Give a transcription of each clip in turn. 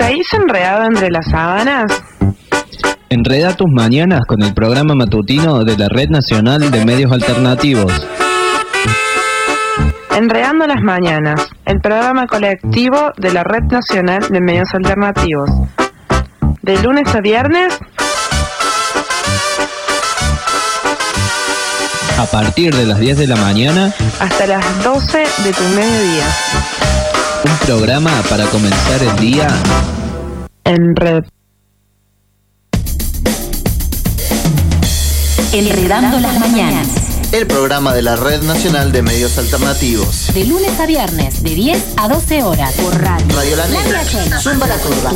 ¿Seguís enredado entre las sábanas? Enreda tus mañanas con el programa matutino de la Red Nacional de Medios Alternativos. Enredando las mañanas, el programa colectivo de la Red Nacional de Medios Alternativos. De lunes a viernes, a partir de las 10 de la mañana hasta las 12 de tu mediodía. Un programa para comenzar el día en red. Enredando las mañanas. El programa de la Red Nacional de Medios Alternativos. De lunes a viernes, de 10 a 12 horas. Por radio. Radio La Negra. Zumba la Turba.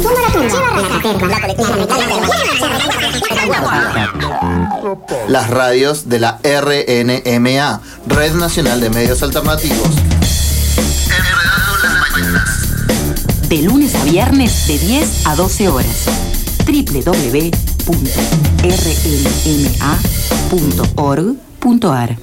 Las radios de la RNMA, Red Nacional de Medios Alternativos. Enredando las mañanas. De lunes a viernes, de 10 a 12 horas. www.rnma.org.ar.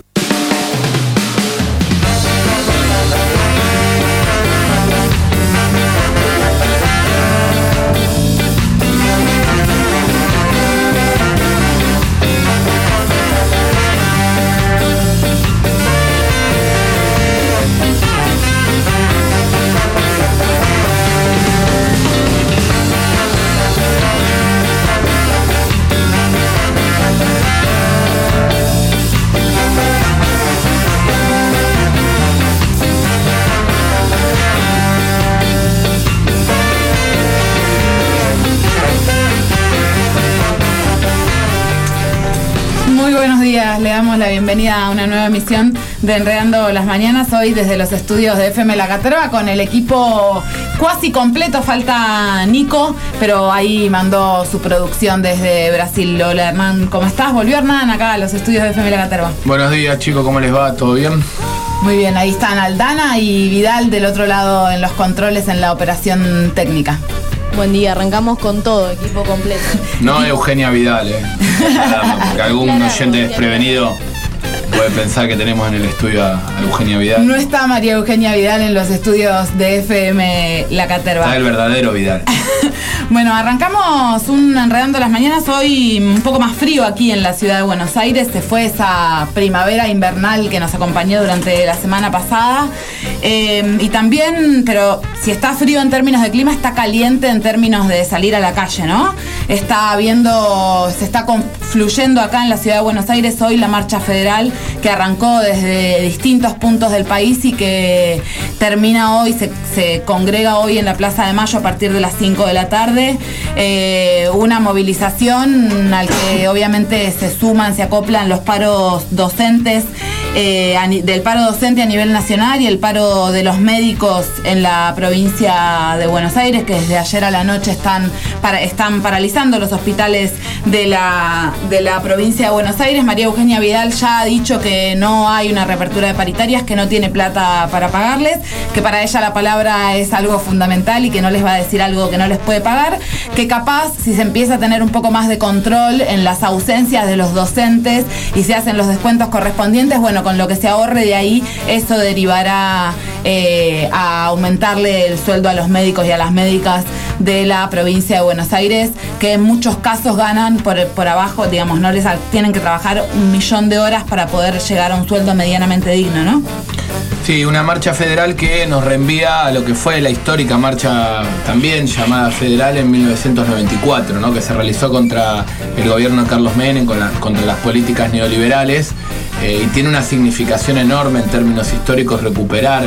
Le damos la bienvenida a una nueva emisión de Enredando las Mañanas, hoy desde los estudios de FM La Caterva con el equipo cuasi completo. Falta Nico, pero ahí mandó su producción desde Brasil. Hola Hernán, ¿cómo estás? Volvió Hernán acá a los estudios de FM La Caterva. Buenos días chicos, ¿cómo les va? ¿Todo bien? Muy bien, ahí están Aldana y Vidal del otro lado en los controles en la operación técnica. Buen día, arrancamos con todo, equipo completo. No Eugenia Vidal, porque algún oyente desprevenido puede pensar que tenemos en el estudio a Eugenia Vidal. No está María Eugenia Vidal en los estudios de FM La Caterva. Está el verdadero Vidal. Bueno, arrancamos un Enredando las Mañanas hoy un poco más frío aquí en la ciudad de Buenos Aires. Se fue esa primavera invernal que nos acompañó durante la semana pasada. Y también, pero si está frío en términos de clima, está caliente en términos de salir a la calle, ¿no? Se está confluyendo acá en la ciudad de Buenos Aires hoy la marcha federal que arrancó desde distintos puntos del país y que termina hoy, se congrega hoy en la Plaza de Mayo a partir de las 5 de la tarde. Una movilización al que obviamente se acoplan los paros docentes, del paro docente a nivel nacional y el paro de los médicos en la provincia de Buenos Aires, que desde ayer a la noche están paralizando los hospitales de la provincia de Buenos Aires. María Eugenia Vidal ya ha dicho que no hay una reapertura de paritarias, que no tiene plata para pagarles, que para ella la palabra es algo fundamental y que no les va a decir algo que no les puede pagar, que capaz si se empieza a tener un poco más de control en las ausencias de los docentes y se hacen los descuentos correspondientes, bueno, con lo que se ahorre de ahí, eso derivará a aumentarle el sueldo a los médicos y a las médicas de la provincia de Buenos Aires, que en muchos casos ganan por abajo, digamos, no les tienen que trabajar 1.000.000 de horas para poder llegar a un sueldo medianamente digno, ¿no? Sí, una marcha federal que nos reenvía a lo que fue la histórica marcha también llamada federal en 1994, ¿no? Que se realizó contra el gobierno de Carlos Menem, contra las políticas neoliberales, y tiene una significación enorme en términos históricos recuperar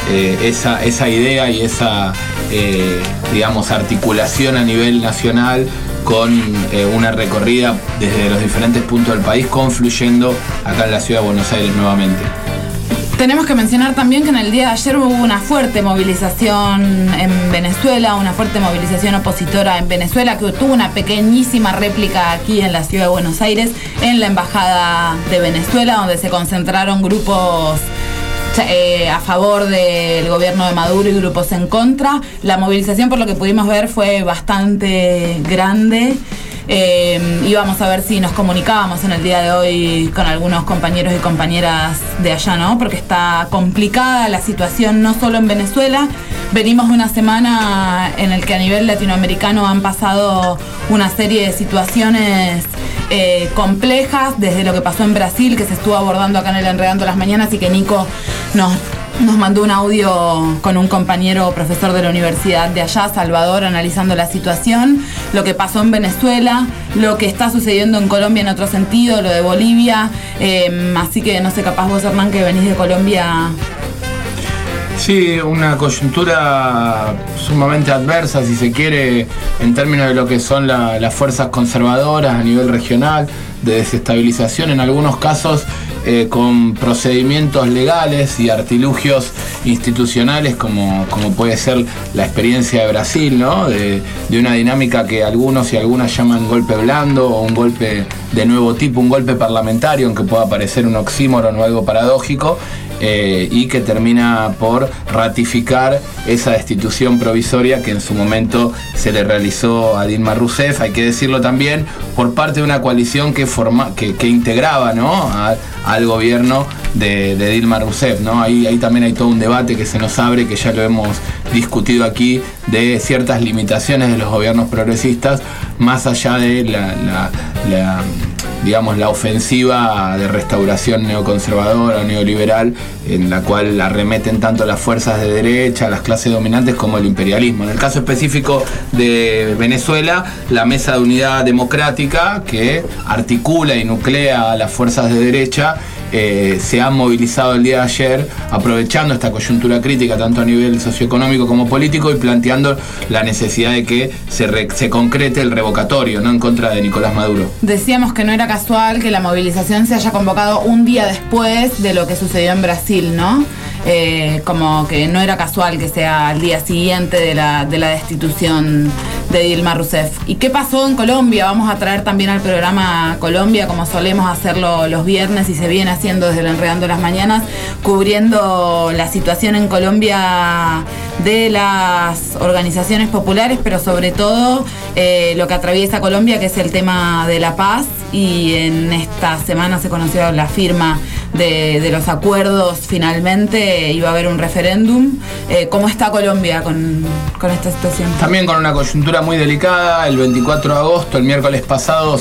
esa idea y esa, digamos, articulación a nivel nacional con una recorrida desde los diferentes puntos del país, confluyendo acá en la ciudad de Buenos Aires nuevamente. Tenemos que mencionar también que en el día de ayer hubo una fuerte movilización en Venezuela, una fuerte movilización opositora en Venezuela, que tuvo una pequeñísima réplica aquí en la ciudad de Buenos Aires, en la Embajada de Venezuela, donde se concentraron grupos a favor del gobierno de Maduro y grupos en contra. La movilización, por lo que pudimos ver, fue bastante grande. Íbamos a ver si nos comunicábamos en el día de hoy con algunos compañeros y compañeras de allá, ¿no? Porque está complicada la situación no solo en Venezuela, Venimos de una semana en el que a nivel latinoamericano han pasado una serie de situaciones complejas, desde lo que pasó en Brasil, que se estuvo abordando acá en el Enredando las Mañanas, y que Nico nos mandó un audio con un compañero profesor de la universidad de allá, Salvador, analizando la situación, lo que pasó en Venezuela, lo que está sucediendo en Colombia en otro sentido, lo de Bolivia. Así que no sé, capaz vos, Hernán, que venís de Colombia. Sí, una coyuntura sumamente adversa, si se quiere, en términos de lo que son las fuerzas conservadoras a nivel regional, de desestabilización en algunos casos, con procedimientos legales y artilugios institucionales, como puede ser la experiencia de Brasil, ¿no? De una dinámica que algunos y algunas llaman golpe blando, o un golpe de nuevo tipo, un golpe parlamentario, aunque pueda parecer un oxímoron o algo paradójico, y que termina por ratificar esa destitución provisoria que en su momento se le realizó a Dilma Rousseff, hay que decirlo también, por parte de una coalición que integraba, ¿no?, al gobierno de Dilma Rousseff, ¿no? Ahí también hay todo un debate que se nos abre, que ya lo hemos discutido aquí, de ciertas limitaciones de los gobiernos progresistas, más allá de la ofensiva de restauración neoconservadora, neoliberal, en la cual arremeten tanto las fuerzas de derecha, las clases dominantes, como el imperialismo. En el caso específico de Venezuela, la Mesa de Unidad Democrática, que articula y nuclea a las fuerzas de derecha, se han movilizado el día de ayer, aprovechando esta coyuntura crítica tanto a nivel socioeconómico como político, y planteando la necesidad de que se concrete el revocatorio, ¿no?, en contra de Nicolás Maduro. Decíamos que no era casual que la movilización se haya convocado un día después de lo que sucedió en Brasil, ¿no? Como que no era casual que sea al día siguiente de la destitución de Dilma Rousseff. ¿Y qué pasó en Colombia? Vamos a traer también al programa Colombia, como solemos hacerlo los viernes y se viene haciendo desde el Enredando las Mañanas, cubriendo la situación en Colombia de las organizaciones populares, pero sobre todo lo que atraviesa Colombia, que es el tema de la paz. Y en esta semana se conoció la firma de los acuerdos. Finalmente iba a haber un referéndum. ¿Cómo está Colombia con esta situación? También con una coyuntura muy delicada. El 24 de agosto, el miércoles pasado,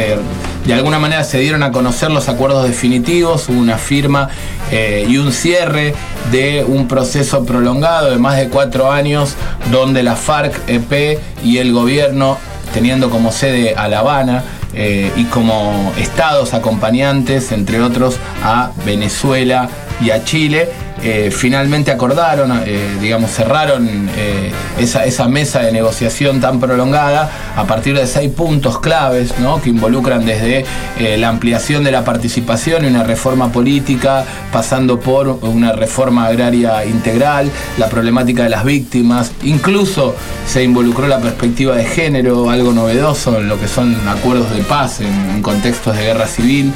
de alguna manera se dieron a conocer los acuerdos definitivos. Hubo una firma y un cierre de un proceso prolongado de más de 4 años, donde la FARC-EP y el gobierno, teniendo como sede a La Habana, y como estados acompañantes, entre otros, a Venezuela y a Chile, finalmente acordaron, cerraron esa mesa de negociación tan prolongada a partir de 6 puntos claves, ¿no?, que involucran desde la ampliación de la participación y una reforma política, pasando por una reforma agraria integral, la problemática de las víctimas, incluso se involucró la perspectiva de género, algo novedoso en lo que son acuerdos de paz en contextos de guerra civil.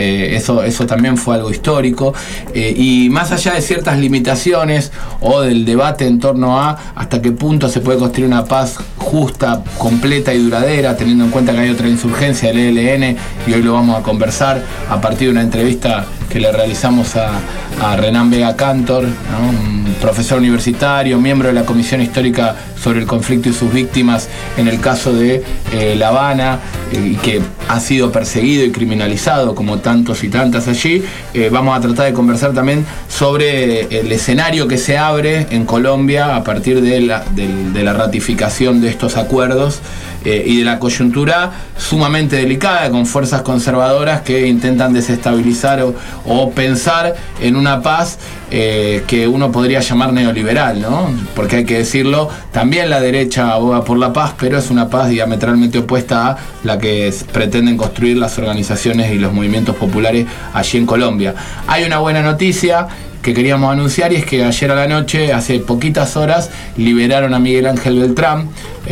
Eso también fue algo histórico, y más allá de ciertas limitaciones o del debate en torno a hasta qué punto se puede construir una paz justa, completa y duradera, teniendo en cuenta que hay otra insurgencia, el ELN, y hoy lo vamos a conversar a partir de una entrevista que le realizamos a Renan Vega Cantor, ¿no?, un profesor universitario, miembro de la Comisión Histórica sobre el Conflicto y sus Víctimas en el caso de La Habana, y que ha sido perseguido y criminalizado como tantos y tantas allí. Vamos a tratar de conversar también sobre el escenario que se abre en Colombia a partir de la ratificación de estos acuerdos, y de la coyuntura sumamente delicada, con fuerzas conservadoras que intentan desestabilizar o pensar en una paz que uno podría llamar neoliberal, ¿no? Porque hay que decirlo, también la derecha aboga por la paz, pero es una paz diametralmente opuesta a la que pretenden construir las organizaciones y los movimientos populares allí en Colombia. Hay una buena noticia que queríamos anunciar, y es que ayer a la noche, hace poquitas horas, liberaron a Miguel Ángel Beltrán,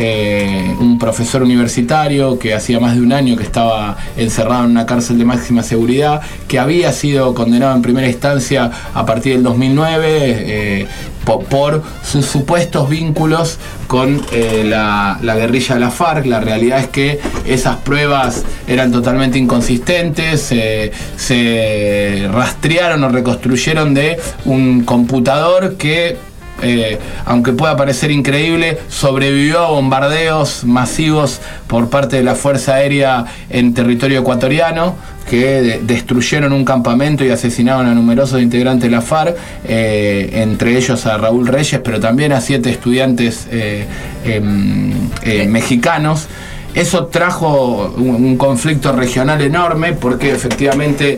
un profesor universitario que hacía más de un año que estaba encerrado en una cárcel de máxima seguridad, que había sido condenado en primera instancia a partir del 2009 por sus supuestos vínculos con la guerrilla de la FARC. La realidad es que esas pruebas eran totalmente inconsistentes, se rastrearon o reconstruyeron de un computador que aunque pueda parecer increíble, sobrevivió a bombardeos masivos por parte de la Fuerza Aérea en territorio ecuatoriano, que destruyeron un campamento y asesinaron a numerosos integrantes de la FARC, entre ellos a Raúl Reyes, pero también a 7 estudiantes mexicanos. Eso trajo un conflicto regional enorme, porque efectivamente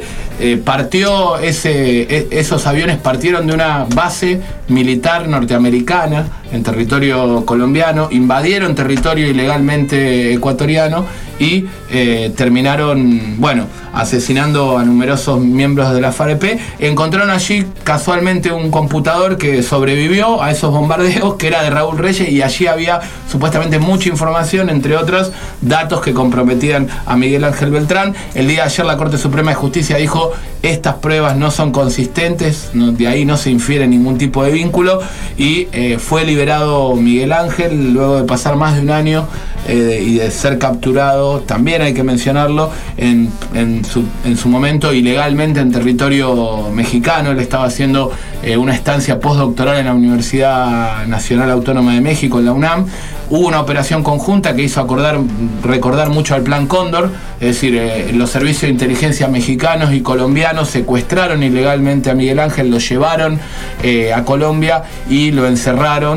esos aviones partieron de una base militar norteamericana en territorio colombiano, invadieron territorio ilegalmente ecuatoriano y terminaron, asesinando a numerosos miembros de la FAREP. Encontraron allí casualmente un computador que sobrevivió a esos bombardeos, que era de Raúl Reyes, y allí había supuestamente mucha información, entre otros datos que comprometían a Miguel Ángel Beltrán. El día de ayer la Corte Suprema de Justicia dijo: estas pruebas no son consistentes, de ahí no se infiere ningún tipo de vínculo, y fue liberado Miguel Ángel luego de pasar más de un año y de ser capturado, también hay que mencionarlo, en su momento ilegalmente en territorio mexicano. Él estaba haciendo una estancia postdoctoral en la Universidad Nacional Autónoma de México, en la UNAM. Hubo una operación conjunta que hizo recordar mucho al Plan Cóndor, es decir, los servicios de inteligencia mexicanos y colombianos secuestraron ilegalmente a Miguel Ángel, lo llevaron a Colombia y lo encerraron,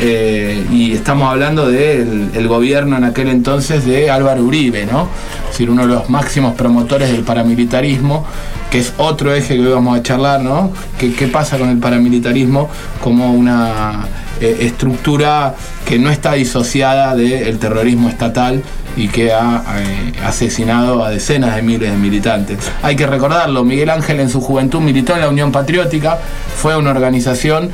y estamos hablando del gobierno en aquel entonces de Álvaro Uribe, ¿no? Es decir, uno de los máximos promotores del paramilitarismo, que es otro eje que hoy vamos a charlar, ¿no? ¿Qué pasa con el paramilitarismo como una estructura que no está disociada del terrorismo estatal y que ha asesinado a decenas de miles de militantes? Hay que recordarlo, Miguel Ángel en su juventud militó en la Unión Patriótica, fue una organización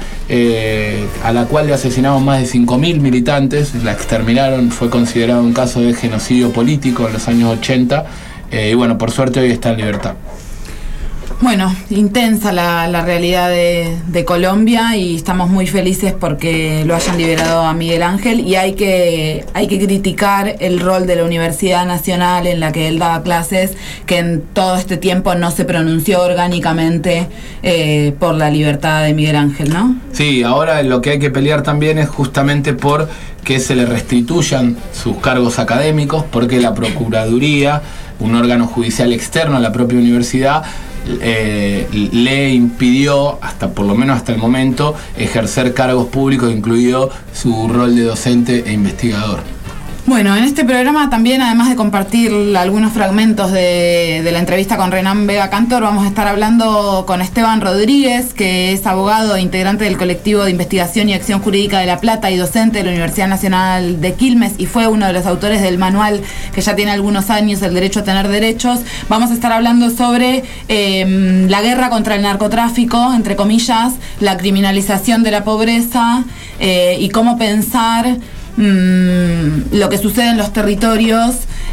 a la cual le asesinaron más de 5.000 militantes, la exterminaron, fue considerado un caso de genocidio político en los años 80, y por suerte hoy está en libertad. Bueno, intensa la realidad de Colombia, y estamos muy felices porque lo hayan liberado a Miguel Ángel, y hay que criticar el rol de la Universidad Nacional en la que él daba clases, que en todo este tiempo no se pronunció orgánicamente por la libertad de Miguel Ángel, ¿no? Sí, ahora lo que hay que pelear también es justamente por que se le restituyan sus cargos académicos, porque la Procuraduría, un órgano judicial externo a la propia universidad, le impidió, por lo menos hasta el momento, ejercer cargos públicos, incluido su rol de docente e investigador. Bueno, en este programa también, además de compartir algunos fragmentos de la entrevista con Renán Vega Cantor, vamos a estar hablando con Esteban Rodríguez, que es abogado e integrante del colectivo de investigación y acción jurídica de La Plata y docente de la Universidad Nacional de Quilmes, y fue uno de los autores del manual que ya tiene algunos años, El derecho a tener derechos. Vamos a estar hablando sobre la guerra contra el narcotráfico, entre comillas, la criminalización de la pobreza, y cómo pensar lo que sucede en los territorios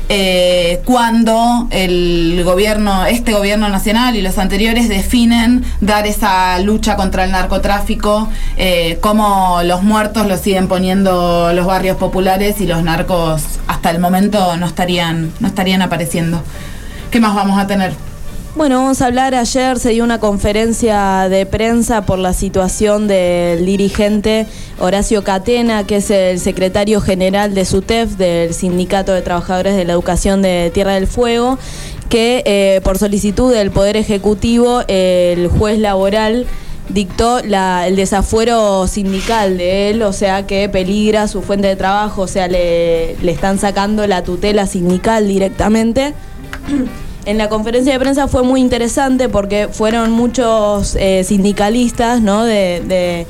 cuando este gobierno nacional y los anteriores definen dar esa lucha contra el narcotráfico, cómo los muertos los siguen poniendo los barrios populares y los narcos hasta el momento no estarían apareciendo. ¿Qué más vamos a tener? Bueno, vamos a hablar, ayer se dio una conferencia de prensa por la situación del dirigente Horacio Catena, que es el secretario general de SUTEF, del Sindicato de Trabajadores de la Educación de Tierra del Fuego, que por solicitud del Poder Ejecutivo, el juez laboral dictó el desafuero sindical de él, o sea que peligra su fuente de trabajo, o sea, le están sacando la tutela sindical directamente. En la conferencia de prensa fue muy interesante porque fueron muchos sindicalistas, ¿no? de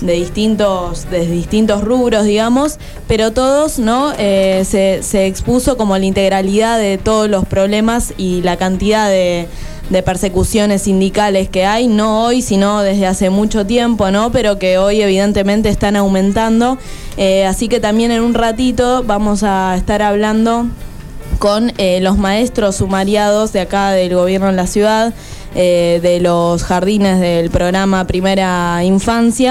distintos rubros, digamos, pero todos, ¿no? se expuso como la integralidad de todos los problemas y la cantidad de persecuciones sindicales que hay, no hoy, sino desde hace mucho tiempo, ¿no? Pero que hoy evidentemente están aumentando. Así que también en un ratito vamos a estar hablando con los maestros sumariados de acá del gobierno en la ciudad, de los jardines del programa Primera Infancia,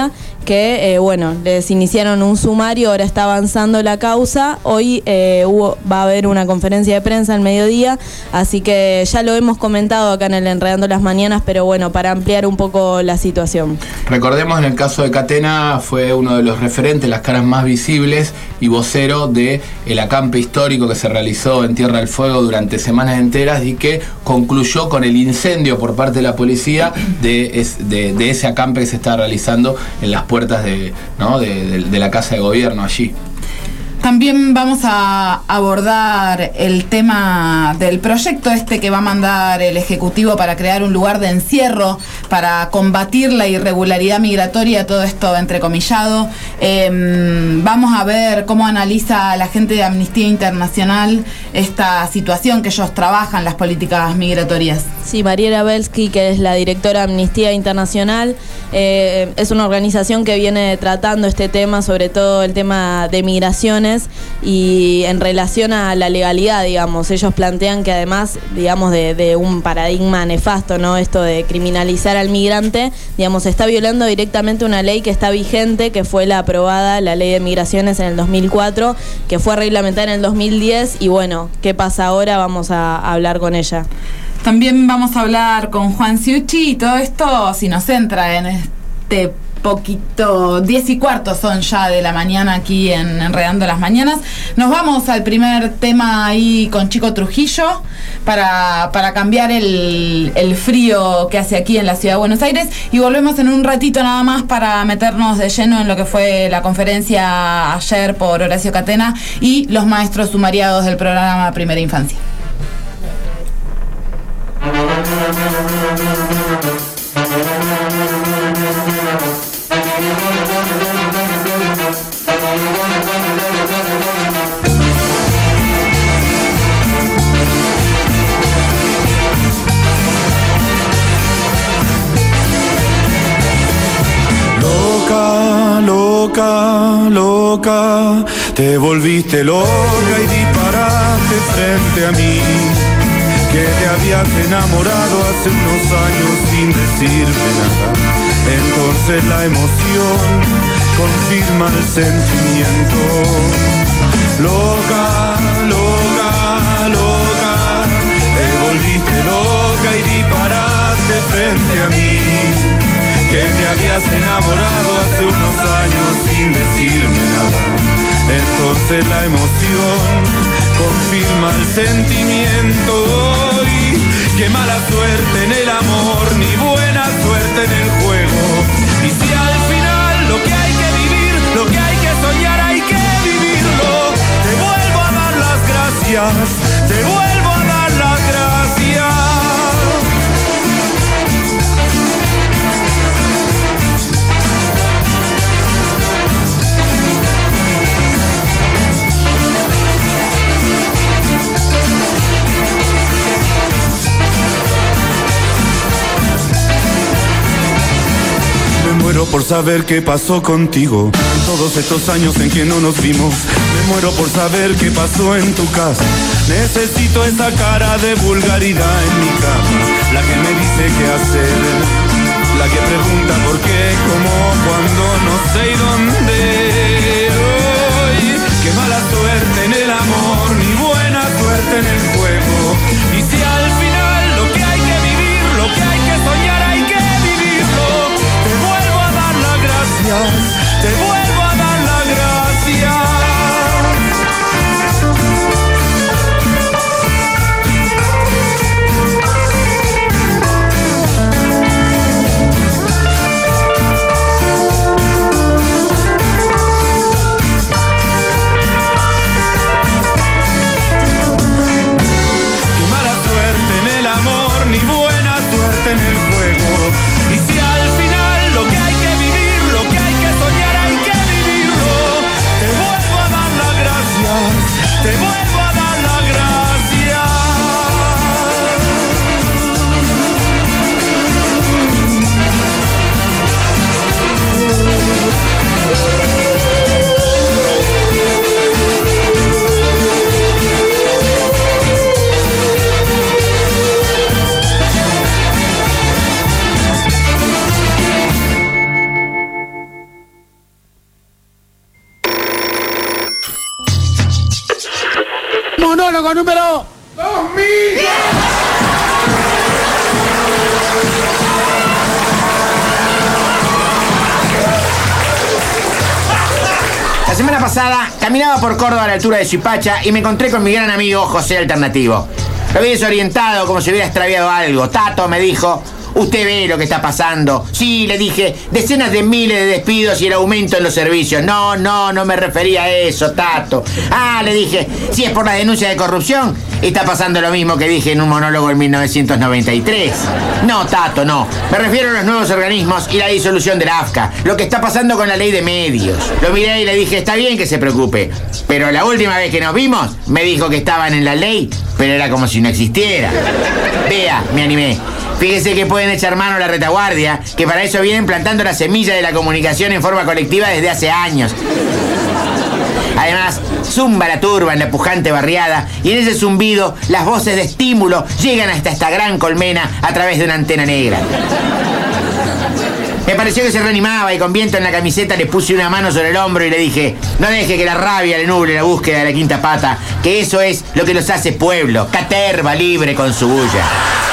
que, les iniciaron un sumario, ahora está avanzando la causa. Hoy va a haber una conferencia de prensa al mediodía, así que ya lo hemos comentado acá en el Enredando las Mañanas, pero para ampliar un poco la situación. Recordemos, en el caso de Catena, fue uno de los referentes, las caras más visibles y vocero de el acampe histórico que se realizó en Tierra del Fuego durante semanas enteras y que concluyó con el incendio por parte de la policía de ese acampe que se está realizando en las puertas de la Casa de Gobierno allí. También vamos a abordar el tema del proyecto que va a mandar el Ejecutivo para crear un lugar de encierro para combatir la irregularidad migratoria, todo esto entrecomillado. Vamos a ver cómo analiza la gente de Amnistía Internacional esta situación que ellos trabajan, las políticas migratorias. Sí, Mariela Belsky, que es la directora de Amnistía Internacional, es una organización que viene tratando este tema, sobre todo el tema de migraciones, y en relación a la legalidad, ellos plantean que además, de un paradigma nefasto, ¿no? Esto de criminalizar al migrante, se está violando directamente una ley que está vigente, que fue la aprobada, la ley de migraciones en el 2004, que fue reglamentada en el 2010, y ¿qué pasa ahora? Vamos a hablar con ella. También vamos a hablar con Juan Ciucci, y todo esto si nos entra en este poquito, 10:15 son ya de la mañana aquí en Enredando las Mañanas. Nos vamos al primer tema ahí con Chico Trujillo para cambiar el frío que hace aquí en la ciudad de Buenos Aires, y volvemos en un ratito nada más para meternos de lleno en lo que fue la conferencia ayer por Horacio Catena y los maestros sumariados del programa Primera Infancia. Loca, te volviste loca y disparaste frente a mí, que te habías enamorado hace unos años sin decirme nada. Entonces la emoción confirma el sentimiento. Loca, te volviste loca y disparaste frente a mí, que te habías enamorado hace unos años sin decirme nada. Entonces la emoción confirma el sentimiento. Y qué mala suerte en el amor, ni buena suerte en el juego. Y si al final lo que hay que vivir, lo que hay que soñar, hay que vivirlo. Te vuelvo a dar las gracias, te vuelvo a dar las gracias. Muero por saber qué pasó contigo todos estos años en que no nos vimos. Me muero por saber qué pasó en tu casa. Necesito esa cara de vulgaridad en mi cama, la que me dice qué hacer, la que pregunta por qué, cómo, cuándo, no sé y dónde. Hoy, qué mala suerte en el amor, ni buena suerte en el juego. Y si al final lo que hay que vivir, lo que hay que soñar, hay que vivirlo. Te vuelvo a dar las gracias, te vuelvo a dar las gracias. monólogo número 2000. La semana pasada caminaba por Córdoba a la altura de Suipacha y me encontré con mi gran amigo José Alternativo. Lo vi desorientado, como si hubiera extraviado algo. Tato, me dijo, usted ve lo que está pasando. Sí, le dije, decenas de miles de despidos y el aumento en los servicios. No me refería a eso, Tato. Le dije, si es por las denuncias de corrupción, está pasando lo mismo que dije en un monólogo en 1993. No, Tato, no. Me refiero a los nuevos organismos y la disolución de la AFCA. Lo que está pasando con la ley de medios. Lo miré y le dije, está bien que se preocupe. Pero la última vez que nos vimos, me dijo que estaban en la ley, pero era como si no existiera. Vea, me animé. Fíjese que pueden echar mano a la retaguardia, que para eso vienen plantando la semilla de la comunicación en forma colectiva desde hace años. Además, zumba la turba en la pujante barriada y en ese zumbido las voces de estímulo llegan hasta esta gran colmena a través de una antena negra. Me pareció que se reanimaba y con viento en la camiseta le puse una mano sobre el hombro y le dije, no deje que la rabia le nuble la búsqueda de la quinta pata, que eso es lo que los hace pueblo, caterva libre con su bulla.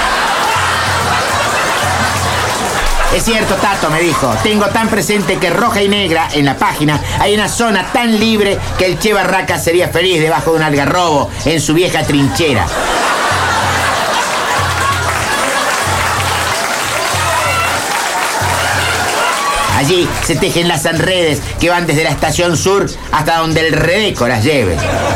Es cierto, Tato, me dijo, tengo tan presente que roja y negra en la página hay una zona tan libre que el Che Barraca sería feliz debajo de un algarrobo en su vieja trinchera. Allí se tejen las redes que van desde la estación sur hasta donde el Redeco las lleve.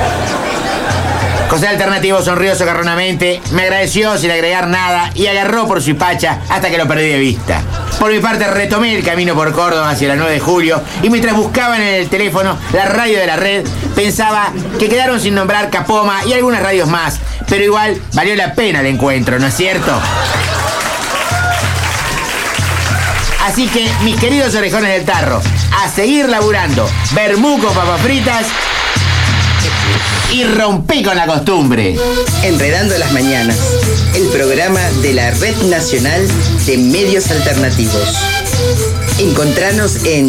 José Alternativo sonrió socarronamente, me agradeció sin agregar nada y agarró por Suipacha hasta que lo perdí de vista. Por mi parte retomé el camino por Córdoba hacia la 9 de julio y mientras buscaban en el teléfono la radio de la red, pensaba que quedaron sin nombrar Capoma y algunas radios más, pero igual valió la pena el encuentro, ¿no es cierto? Así que, mis queridos orejones del tarro, a seguir laburando, vermú con papas fritas y rompí con la costumbre. Enredando las Mañanas, el programa de la Red Nacional de Medios Alternativos. Encontranos en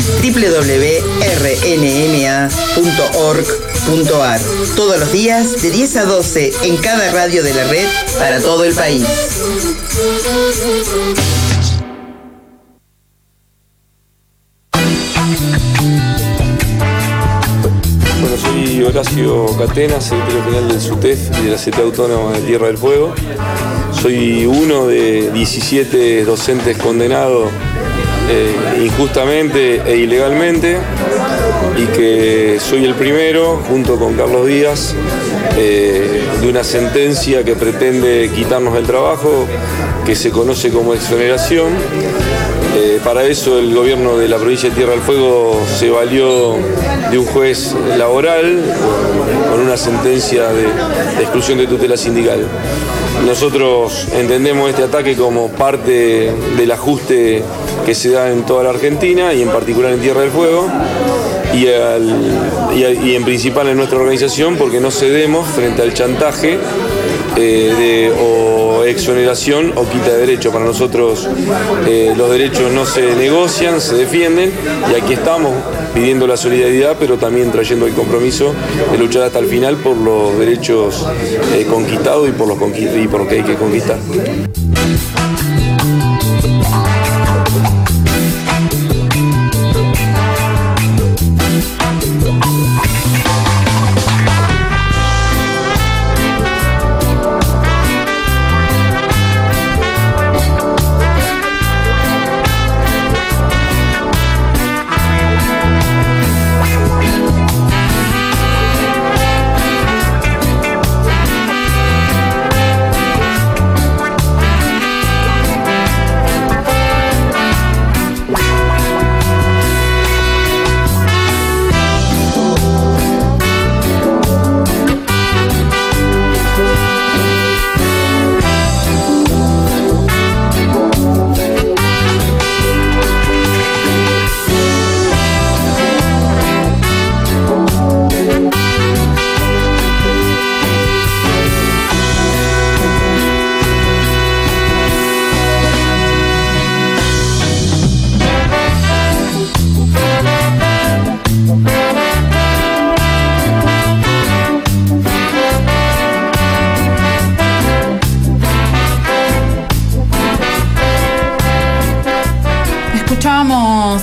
www.rnma.org.ar todos los días de 10 a 12 en cada radio de la red para todo el país. Bueno, soy Horacio Catena, secretario general del SUTEF y de la CTA Autónoma de Tierra del Fuego. Soy uno de 17 docentes condenados injustamente e ilegalmente y que soy el primero, junto con Carlos Díaz, de una sentencia que pretende quitarnos el trabajo, que se conoce como exoneración. Para eso el gobierno de la provincia de Tierra del Fuego se valió de un juez laboral con una sentencia de exclusión de tutela sindical. Nosotros entendemos este ataque como parte del ajuste que se da en toda la Argentina y en particular en Tierra del Fuego y en principal en nuestra organización, porque no cedemos frente al chantaje de o exoneración o quita de derecho. Para nosotros los derechos no se negocian, se defienden, y aquí estamos pidiendo la solidaridad, pero también trayendo el compromiso de luchar hasta el final por los derechos conquistados y por lo que hay que conquistar.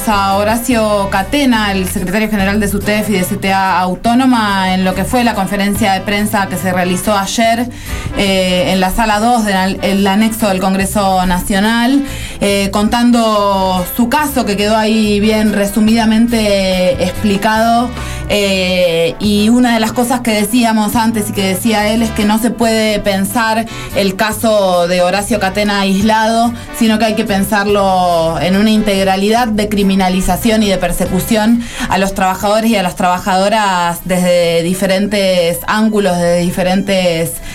a Horacio Catena, el secretario general de SUTEF y de CTA Autónoma, en lo que fue la conferencia de prensa que se realizó ayer en la sala 2 del anexo del Congreso Nacional, contando su caso, que quedó ahí bien resumidamente explicado. Y una de las cosas que decíamos antes y que decía él es que no se puede pensar el caso de Horacio Catena aislado, sino que hay que pensarlo en una integralidad de criminalización y de persecución a los trabajadores y a las trabajadoras desde diferentes ángulos, desde diferentes